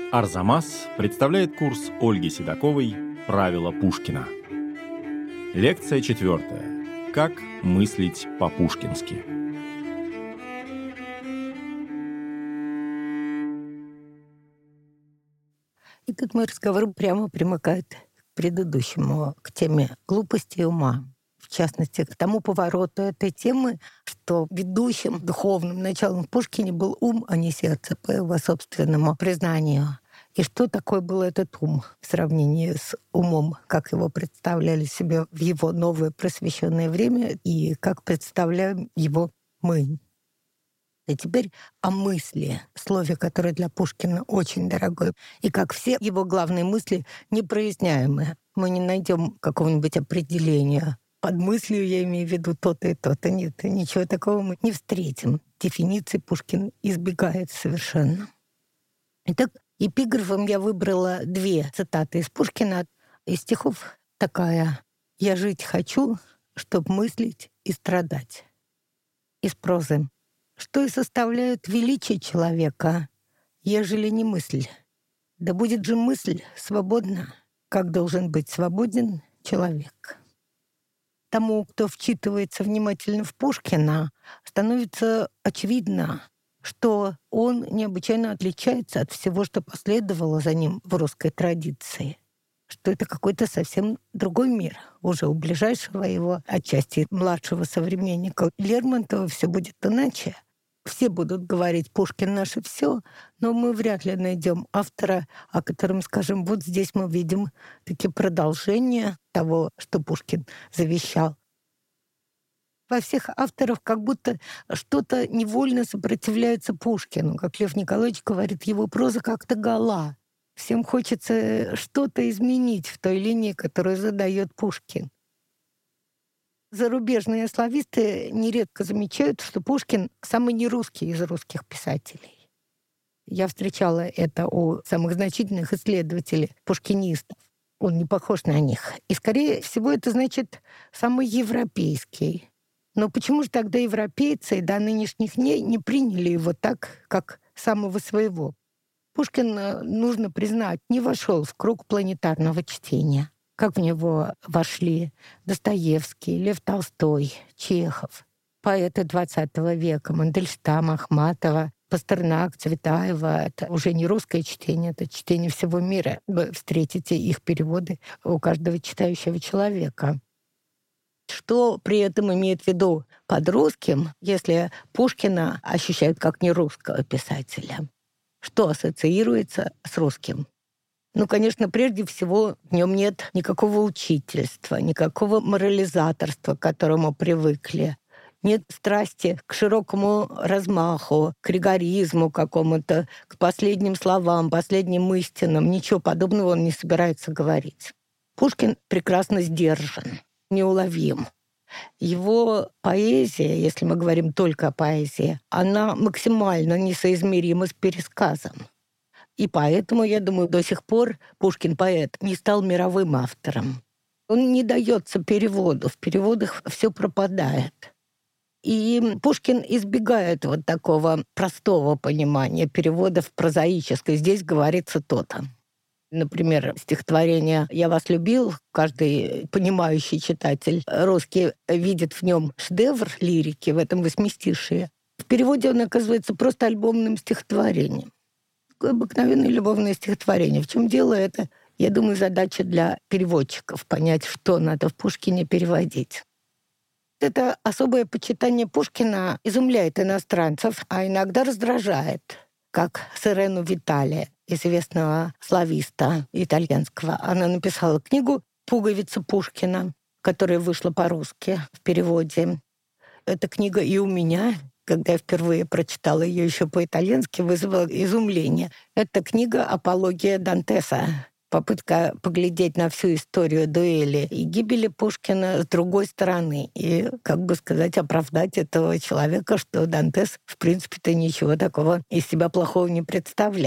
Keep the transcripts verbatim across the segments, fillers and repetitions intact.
Арзамас представляет курс Ольги Седоковой «Правила Пушкина». Лекция четвертая. Как мыслить по-пушкински. И тут мой разговор прямо примыкает к предыдущему, к теме глупости и ума. В частности, к тому повороту этой темы, что ведущим духовным началом в Пушкине был ум, а не сердце, по его собственному признанию. И что такое был этот ум в сравнении с умом, как его представляли себе в его новое просвещенное время и как представляем его мы. И теперь о мысли, слове, которое для Пушкина очень дорогое. И как все его главные мысли непроясняемые. Мы не найдем какого-нибудь определения. Под мыслью я имею в виду то-то и то-то. Нет, ничего такого мы не встретим. Дефиниции Пушкин избегает совершенно. Итак, эпиграфом я выбрала две цитаты из Пушкина. Из стихов такая: «Я жить хочу, чтоб мыслить и страдать». Из прозы: «Что и составляет величие человека, ежели не мысль? Да будет же мысль свободна, как должен быть свободен человек». Тому, кто вчитывается внимательно в Пушкина, становится очевидно, что он необычайно отличается от всего, что последовало за ним в русской традиции, что это какой-то совсем другой мир. Уже у ближайшего его, отчасти младшего современника Лермонтова, все будет иначе. Все будут говорить: Пушкин наше все, но мы вряд ли найдем автора, о котором скажем: вот здесь мы видим таки продолжение того, что Пушкин завещал. Во всех авторах как будто что-то невольно сопротивляется Пушкину. Как Лев Николаевич говорит, его проза как-то гола. Всем хочется что-то изменить в той линии, которую задает Пушкин. Зарубежные слависты нередко замечают, что Пушкин самый нерусский из русских писателей. Я встречала это у самых значительных исследователей, пушкинистов. Он не похож на них. И, скорее всего, это значит самый европейский. Но почему же тогда европейцы до нынешних дней не приняли его так, как самого своего? Пушкин, нужно признать, не вошел в круг планетарного чтения. Как в него вошли Достоевский, Лев Толстой, Чехов, поэты двадцатого века, Мандельштам, Ахматова, Пастернак, Цветаева. Это уже не русское чтение, это чтение всего мира. Вы встретите их переводы у каждого читающего человека. Что при этом имеет в виду под русским, если Пушкина ощущают как нерусского писателя? Что ассоциируется с русским? Ну, конечно, прежде всего, в нем нет никакого учительства, никакого морализаторства, к которому привыкли. Нет страсти к широкому размаху, к ригоризму какому-то, к последним словам, последним истинам. Ничего подобного он не собирается говорить. Пушкин прекрасно сдержан, неуловим. Его поэзия, если мы говорим только о поэзии, она максимально несоизмерима с пересказом. И поэтому, я думаю, до сих пор Пушкин-поэт не стал мировым автором. Он не дается переводу. В переводах все пропадает. И Пушкин избегает вот такого простого понимания переводов прозаической. Здесь говорится то-то. Например, стихотворение «Я вас любил», каждый понимающий читатель русский видит в нем шедевр лирики, в этом восьмистишие. В переводе он оказывается просто альбомным стихотворением. Обыкновенное любовное стихотворение. В чем дело это? Я думаю, задача для переводчиков — понять, что надо в Пушкине переводить. Это особое почитание Пушкина изумляет иностранцев, а иногда раздражает, как Сирену Виталия, известного слависта итальянского. Она написала книгу «Пуговица Пушкина», которая вышла по-русски в переводе. Эта книга и у меня, когда я впервые прочитала ее еще по-итальянски, вызвала изумление. Это книга «Апология Дантеса». Попытка поглядеть на всю историю дуэли и гибели Пушкина с другой стороны. И, как бы сказать, оправдать этого человека, что Дантес, в принципе-то, ничего такого из себя плохого не представлял.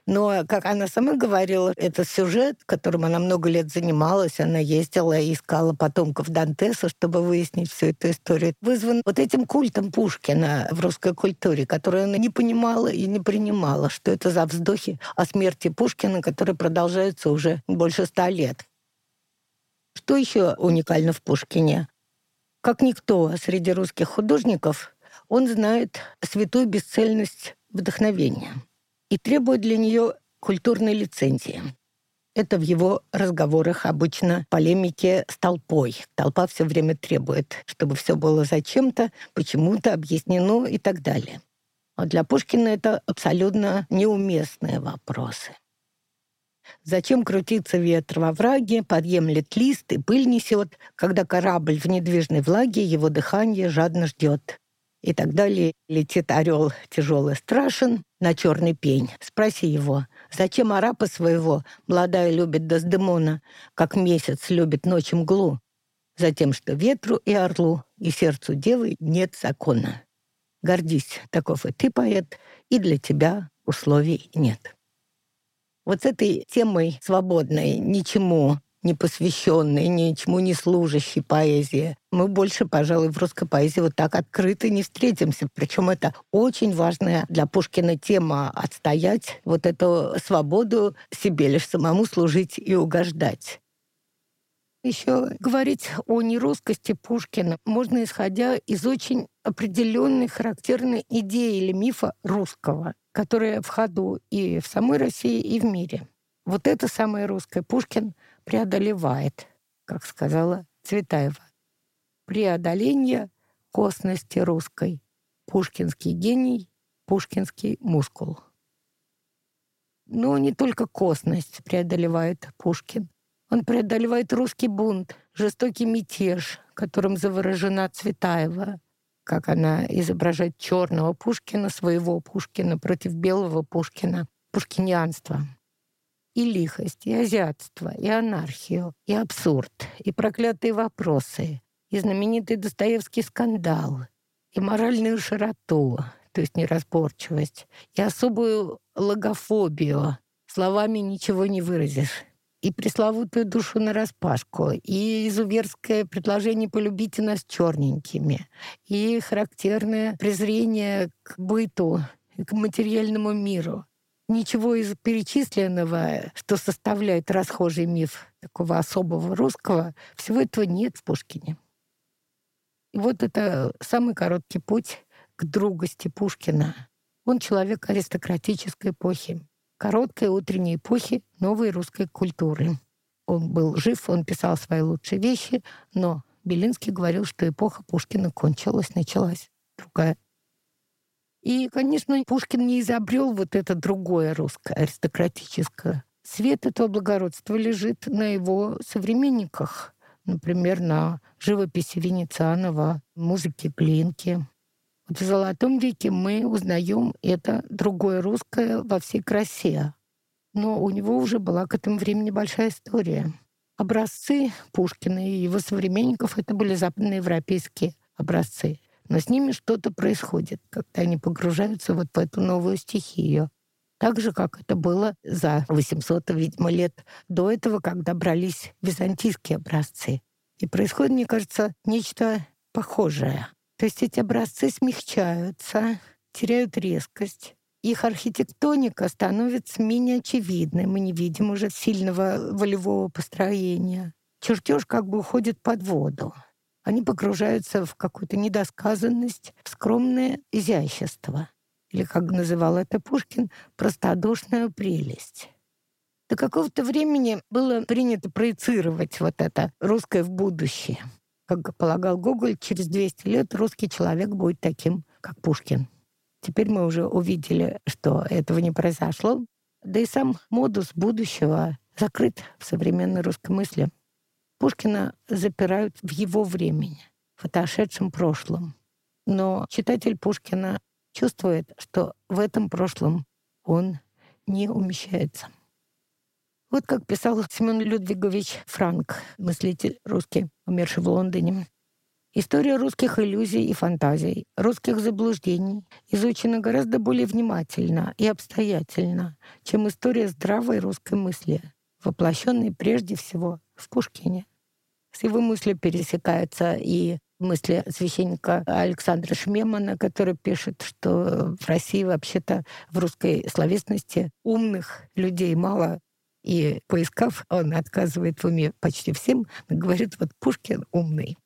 Но, как она сама говорила, это сюжет, которым она много лет занималась. Она ездила и искала потомков Дантеса, чтобы выяснить всю эту историю. Вызван вот этим культом Пушкина в русской культуре, который она не понимала и не принимала, что это за вздохи о смерти Пушкина, которые продолжаются уже больше ста лет. Что еще уникально в Пушкине? Как никто среди русских художников, он знает святую бесцельность вдохновения и требует для нее культурной лицензии. Это в его разговорах обычно полемики с толпой. Толпа все время требует, чтобы все было зачем-то, почему-то объяснено и так далее. А для Пушкина это абсолютно неуместные вопросы. Зачем крутится ветер во враге, подъемлет лист и пыль несет, когда корабль в недвижной влаге его дыхание жадно ждет. И так далее. Летит орел тяжелый страшен на черный пень. Спроси его, зачем арапа своего молодая любит Дездемона, как месяц любит ночь мглу? Затем, что ветру и орлу, и сердцу девы нет закона. Гордись, таков и ты, поэт, и для тебя условий нет. Вот с этой темой свободной, ничему не посвященной, ничему не служащей поэзии, мы больше, пожалуй, в русской поэзии вот так открыто не встретимся. Причем это очень важная для Пушкина тема — отстоять вот эту свободу себе, лишь самому служить и угождать. Еще говорить о нерусскости Пушкина можно, исходя из очень определенной характерной идеи или мифа русского, которая в ходу и в самой России, и в мире. Вот это самое русское Пушкин преодолевает, как сказала Цветаева. Преодоление косности русской. Пушкинский гений, пушкинский мускул. Но не только косность преодолевает Пушкин. Он преодолевает русский бунт, жестокий мятеж, которым заворожена Цветаева, как она изображает черного Пушкина, своего Пушкина, против белого Пушкина, пушкинианство. И лихость, и азиатство, и анархию, и абсурд, и проклятые вопросы, и знаменитый Достоевский скандал, и моральную широту, то есть неразборчивость, и особую логофобию, словами ничего не выразишь, и пресловутую душу нараспашку, и изуверское предложение «полюбите нас черненькими», и характерное презрение к быту и к материальному миру. Ничего из перечисленного, что составляет расхожий миф такого особого русского, всего этого нет в Пушкине. И вот это самый короткий путь к другости Пушкина. Он человек аристократической эпохи, короткой утренней эпохи новой русской культуры. Он был жив, он писал свои лучшие вещи, но Белинский говорил, что эпоха Пушкина кончилась, началась другая. И, конечно, Пушкин не изобрел вот это другое русское, аристократическое. Свет этого благородства лежит на его современниках, например, на живописи Венецианова, музыке Глинки. Вот в «Золотом веке» мы узнаем это другое русское во всей красе. Но у него уже была к этому времени большая история. Образцы Пушкина и его современников — это были западноевропейские образцы. Но с ними что-то происходит, когда они погружаются вот в эту новую стихию. Так же, как это было за восемьсот, видимо, лет до этого, когда брались византийские образцы. И происходит, мне кажется, нечто похожее. То есть эти образцы смягчаются, теряют резкость. Их архитектоника становится менее очевидной. Мы не видим уже сильного волевого построения. Чертеж как бы уходит под воду. Они погружаются в какую-то недосказанность, в скромное изящество. Или, как называл это Пушкин, простодушную прелесть. До какого-то времени было принято проецировать вот это русское в будущее. Как полагал Гоголь, через двести лет русский человек будет таким, как Пушкин. Теперь мы уже увидели, что этого не произошло. Да и сам модус будущего закрыт в современной русской мысли. Пушкина запирают в его времени, в отошедшем прошлом. Но читатель Пушкина чувствует, что в этом прошлом он не умещается. Вот как писал Семен Людвигович Франк, мыслитель русский, умерший в Лондоне. История русских иллюзий и фантазий, русских заблуждений изучена гораздо более внимательно и обстоятельно, чем история здравой русской мысли, воплощенной прежде всего в Пушкине. С его мыслью пересекаются и мысли священника Александра Шмемана, который пишет, что в России вообще-то в русской словесности умных людей мало, и поискав, он отказывает в уме почти всем, говорит, вот Пушкин умный.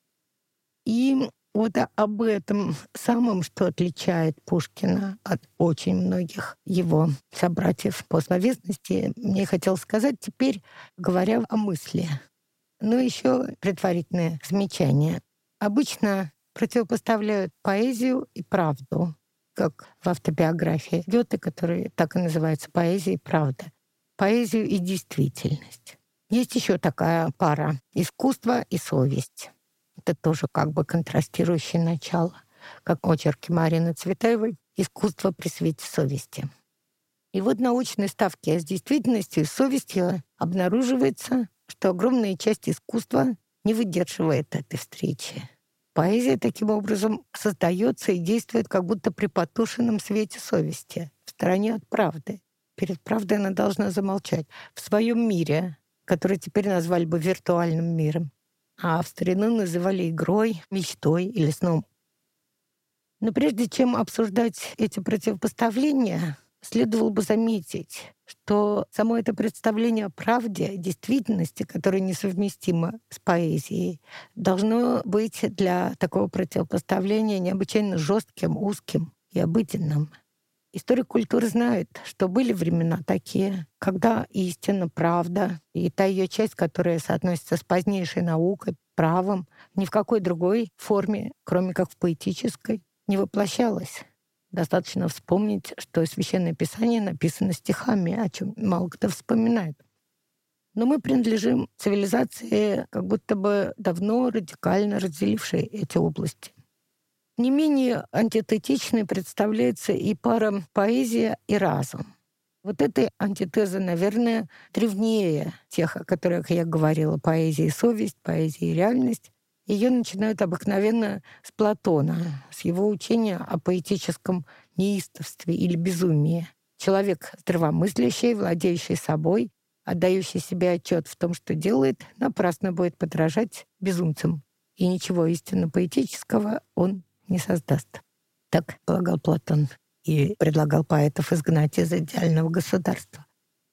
И вот об этом самом, что отличает Пушкина от очень многих его собратьев по словесности, мне хотелось сказать теперь, говоря о мысли. Но еще предварительное замечание. Обычно противопоставляют поэзию и правду, как в автобиографии Гёте, который так и называется «Поэзия и правда». Поэзию и действительность. Есть еще такая пара — искусство и совесть. Это тоже как бы контрастирующее начало, как очерки Марины Цветаевой «Искусство при свете совести». И вот научной ставки с действительностью и совестью обнаруживается, что огромная часть искусства не выдерживает этой встречи. Поэзия таким образом создается и действует как будто при потушенном свете совести, в стороне от правды. Перед правдой она должна замолчать в своем мире, который теперь назвали бы виртуальным миром, а в старину называли игрой, мечтой или сном. Но прежде чем обсуждать эти противопоставления, следовало бы заметить, что само это представление о правде, действительности, которое несовместимо с поэзией, должно быть для такого противопоставления необычайно жестким, узким и обыденным. Историк культуры знает, что были времена такие, когда истина, правда и та ее часть, которая соотносится с позднейшей наукой, правом, ни в какой другой форме, кроме как в поэтической, не воплощалась. Достаточно вспомнить, что Священное Писание написано стихами, о чем мало кто вспоминает. Но мы принадлежим цивилизации, как будто бы давно радикально разделившей эти области. Не менее антитетичной представляется и пара поэзия и разум. Вот эта антитеза, наверное, древнее тех, о которых я говорила, поэзия и совесть, поэзия и реальность. Ее начинают обыкновенно с Платона, с его учения о поэтическом неистовстве или безумии. Человек здравомыслящий, владеющий собой, отдающий себе отчет в том, что делает, напрасно будет подражать безумцам. И ничего истинно поэтического он не создаст. Так полагал Платон и предлагал поэтов изгнать из идеального государства.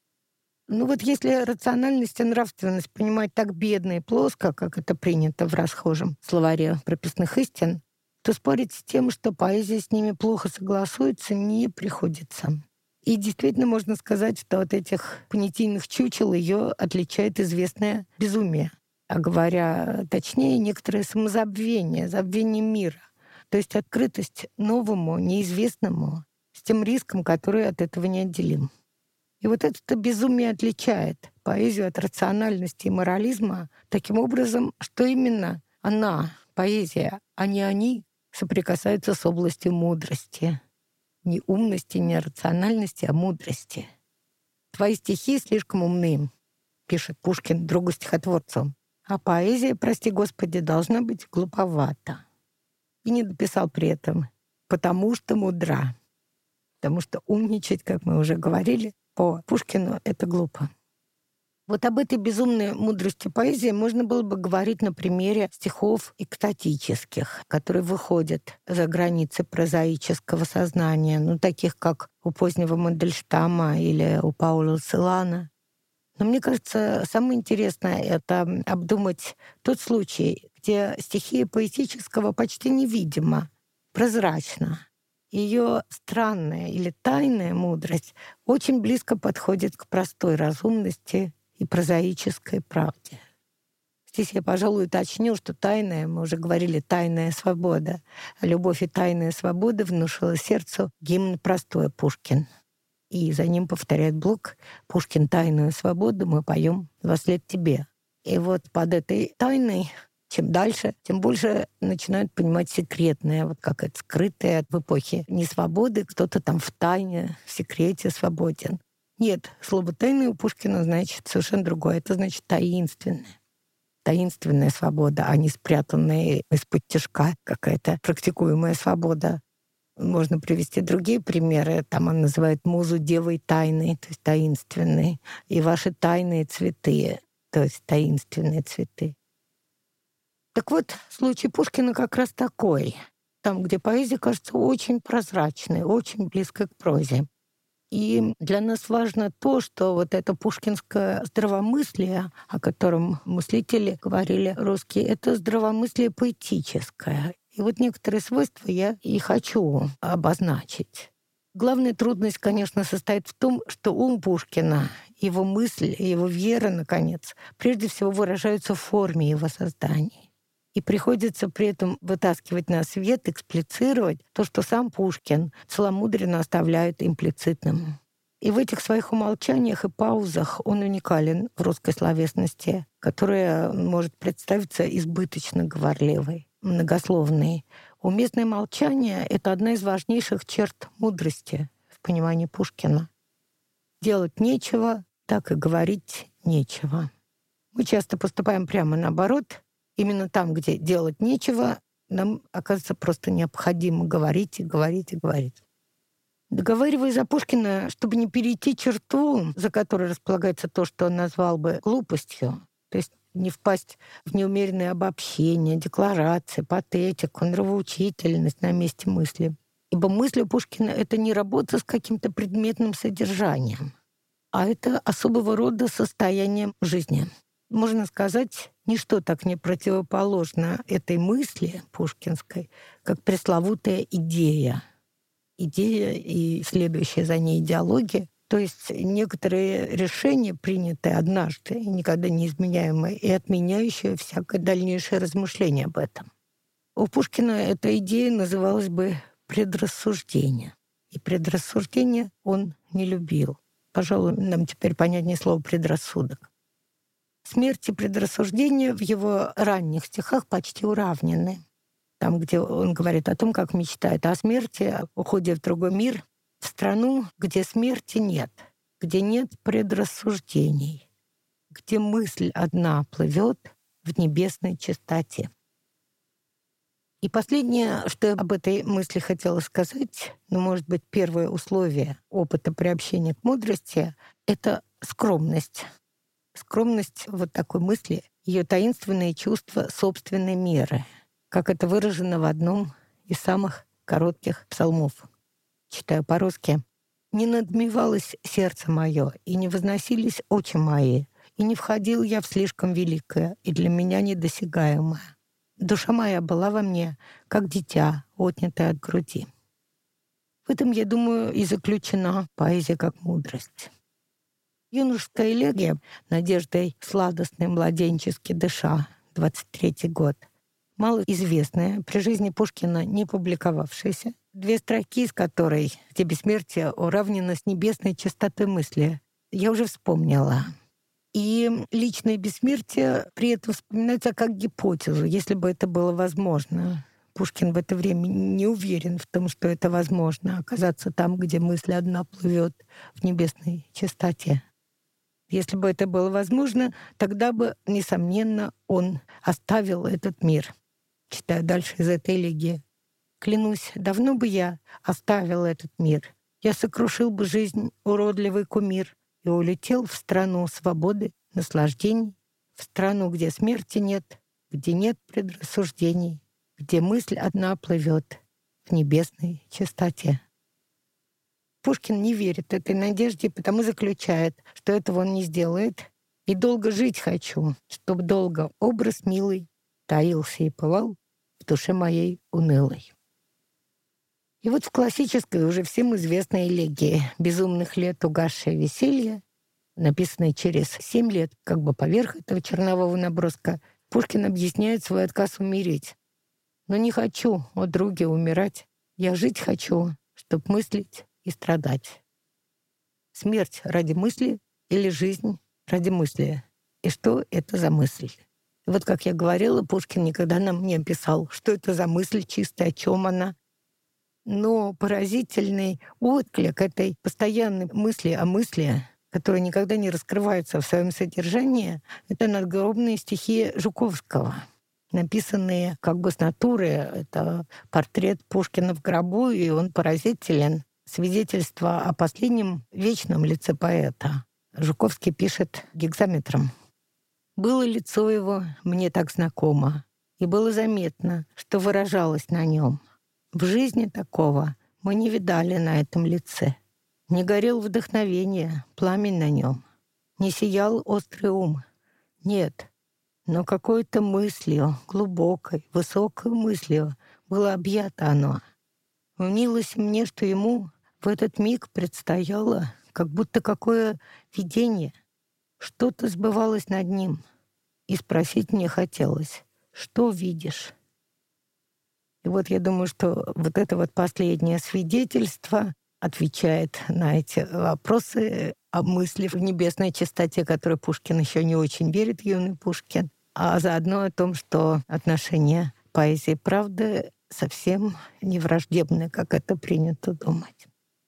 Ну вот если рациональность и нравственность понимать так бедно и плоско, как это принято в расхожем словаре прописных истин, то спорить с тем, что поэзия с ними плохо согласуется, не приходится. И действительно можно сказать, что от этих понятийных чучел ее отличает известное безумие. А говоря точнее, некоторое самозабвение, забвение мира. То есть открытость новому, неизвестному, с тем риском, который от этого неотделим. И вот это безумие отличает поэзию от рациональности и морализма таким образом, что именно она, поэзия, а не они, соприкасаются с областью мудрости. Не умности, не рациональности, а мудрости. «Твои стихи слишком умны», — пишет Пушкин другу-стихотворцу, «а поэзия, прости Господи, должна быть глуповата». И не дописал при этом «потому что мудра». Потому что умничать, как мы уже говорили, по Пушкину это глупо. Вот об этой безумной мудрости поэзии можно было бы говорить на примере стихов экстатических, которые выходят за границы прозаического сознания, ну, таких как у позднего Мандельштама или у Пауля Целана. Но мне кажется, самое интересное — это обдумать тот случай, где стихия поэтического почти невидима, прозрачна. Ее странная или тайная мудрость очень близко подходит к простой разумности и прозаической правде. Здесь я, пожалуй, уточню, что тайная, мы уже говорили, тайная свобода. Любовь и тайная свобода внушила сердцу гимн простой Пушкин. И за ним повторяет Блок: «Пушкин, тайную свободу мы поем вослед тебе». И вот под этой тайной чем дальше, тем больше начинают понимать секретное, вот как это скрытое в эпохе несвободы, кто-то там в тайне, в секрете свободен. Нет, слово «тайное» у Пушкина значит совершенно другое. Это значит таинственное. таинственная свобода, а не спрятанная из-под тишка какая-то практикуемая свобода. Можно привести другие примеры. Там он называет музу девой тайной, то есть таинственной, и ваши тайные цветы, то есть таинственные цветы. Так вот, случай Пушкина как раз такой. Там, где поэзия кажется очень прозрачной, очень близкой к прозе. И для нас важно то, что вот это пушкинское здравомыслие, о котором мыслители говорили русские, это здравомыслие поэтическое. И вот некоторые свойства я и хочу обозначить. Главная трудность, конечно, состоит в том, что ум Пушкина, его мысль, его вера, наконец, прежде всего выражаются в форме его созданий. И приходится при этом вытаскивать на свет, эксплицировать то, что сам Пушкин целомудренно оставляет имплицитным. И в этих своих умолчаниях и паузах он уникален в русской словесности, которая может представиться избыточно говорливой, многословной. Уместное молчание — это одна из важнейших черт мудрости в понимании Пушкина. Делать нечего, так и говорить нечего. Мы часто поступаем прямо наоборот. Именно там, где делать нечего, нам, оказывается, просто необходимо говорить и говорить и говорить. Договаривая за Пушкина, чтобы не перейти черту, за которой располагается то, что он назвал бы глупостью, то есть не впасть в неумеренные обобщения, декларации, патетику, нравоучительность на месте мысли. Ибо мысль у Пушкина — это не работа с каким-то предметным содержанием, а это особого рода состояние жизни. Можно сказать, ничто так не противоположно этой мысли пушкинской, как пресловутая идея. Идея и следующая за ней идеология, то есть некоторые решения, принятые однажды, и никогда не изменяемые, и отменяющие всякое дальнейшее размышление об этом. У Пушкина эта идея называлась бы предрассуждение. И предрассуждение он не любил. Пожалуй, нам теперь понятнее слово «предрассудок». Смерть и предрассуждение в его ранних стихах почти уравнены. Там, где он говорит о том, как мечтает о смерти, о уходе в другой мир, в страну, где смерти нет, где нет предрассуждений, где мысль одна плывет в небесной чистоте. И последнее, что я об этой мысли хотела сказать, ну, может быть, первое условие опыта приобщения к мудрости — это скромность. Скромность вот такой мысли, ее таинственное чувство собственной меры, как это выражено в одном из самых коротких псалмов. Читаю по-русски. «Не надмевалось сердце мое, и не возносились очи мои, и не входил я в слишком великое и для меня недосягаемое. Душа моя была во мне, как дитя, отнятое от груди». В этом, я думаю, и заключена поэзия как мудрость. Юношеская элегия «Надеждой сладостной младенчески дыша», двадцать третий год, малоизвестная, при жизни Пушкина не публиковавшаяся, две строки из которой, где бессмертие уравнено с небесной чистотой мысли, я уже вспомнила. И личное бессмертие при этом вспоминается как гипотезу, если бы это было возможно. Пушкин в это время не уверен в том, что это возможно, оказаться там, где мысль одна плывет в небесной чистоте. Если бы это было возможно, тогда бы, несомненно, он оставил этот мир. Читаю дальше из этой элегии. «Клянусь, давно бы я оставил этот мир. Я сокрушил бы жизнь, уродливый кумир, и улетел в страну свободы, наслаждений, в страну, где смерти нет, где нет предрассуждений, где мысль одна плывет в небесной чистоте». Пушкин не верит этой надежде, потому заключает, что этого он не сделает. «И долго жить хочу, чтоб долго образ милый таился и пылал в душе моей унылой». И вот в классической, уже всем известной элегии «Безумных лет угасшее веселье», написанной через семь лет, как бы поверх этого чернового наброска, Пушкин объясняет свой отказ умереть. «Но не хочу, о друге, умирать. Я жить хочу, чтоб мыслить и страдать». Смерть ради мысли или жизнь ради мысли? И что это за мысль? И вот, как я говорила, Пушкин никогда нам не описал, что это за мысль чистая, о чем она. Но поразительный отклик этой постоянной мысли о мысли которые никогда не раскрываются в своем содержании, это надгробные стихи Жуковского, написанные как бы с натуры. Это портрет Пушкина в гробу, и он поразителен. Свидетельство о последнем вечном лице поэта. Жуковский пишет гекзаметром. «Было лицо его мне так знакомо, и было заметно, что выражалось на нем. В жизни такого мы не видали на этом лице. Не горел вдохновение, пламень на нем. Не сиял острый ум. Нет, но какой-то мыслью, глубокой, высокой мыслью было объято оно. Мнилось мне, что ему в этот миг предстояло как будто какое видение. Что-то сбывалось над ним. И спросить мне хотелось, что видишь?» И вот я думаю, что вот это вот последнее свидетельство отвечает на эти вопросы о мысли в небесной чистоте, которой Пушкин еще не очень верит, юный Пушкин, а заодно о том, что отношения поэзии и правды совсем не враждебны, как это принято думать.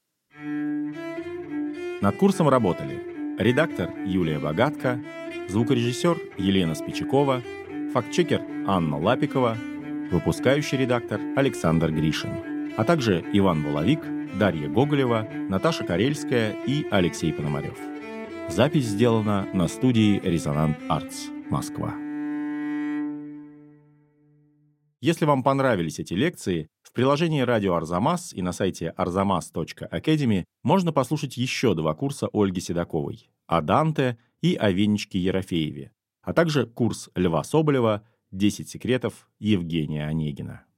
Над курсом работали редактор Юлия Богатко, звукорежиссер Елена Спичакова, фактчекер Анна Лапикова, выпускающий редактор Александр Гришин, а также Иван Воловик, Дарья Гоголева, Наташа Карельская и Алексей Пономарев. Запись сделана на студии «Резонант Артс», Москва. Если вам понравились эти лекции, в приложении «Радио Арзамас» и на сайте арзамас точка академи можно послушать еще два курса Ольги Седоковой о Данте и о Венечке Ерофееве, а также курс Льва Соболева «десять секретов Евгения Онегина».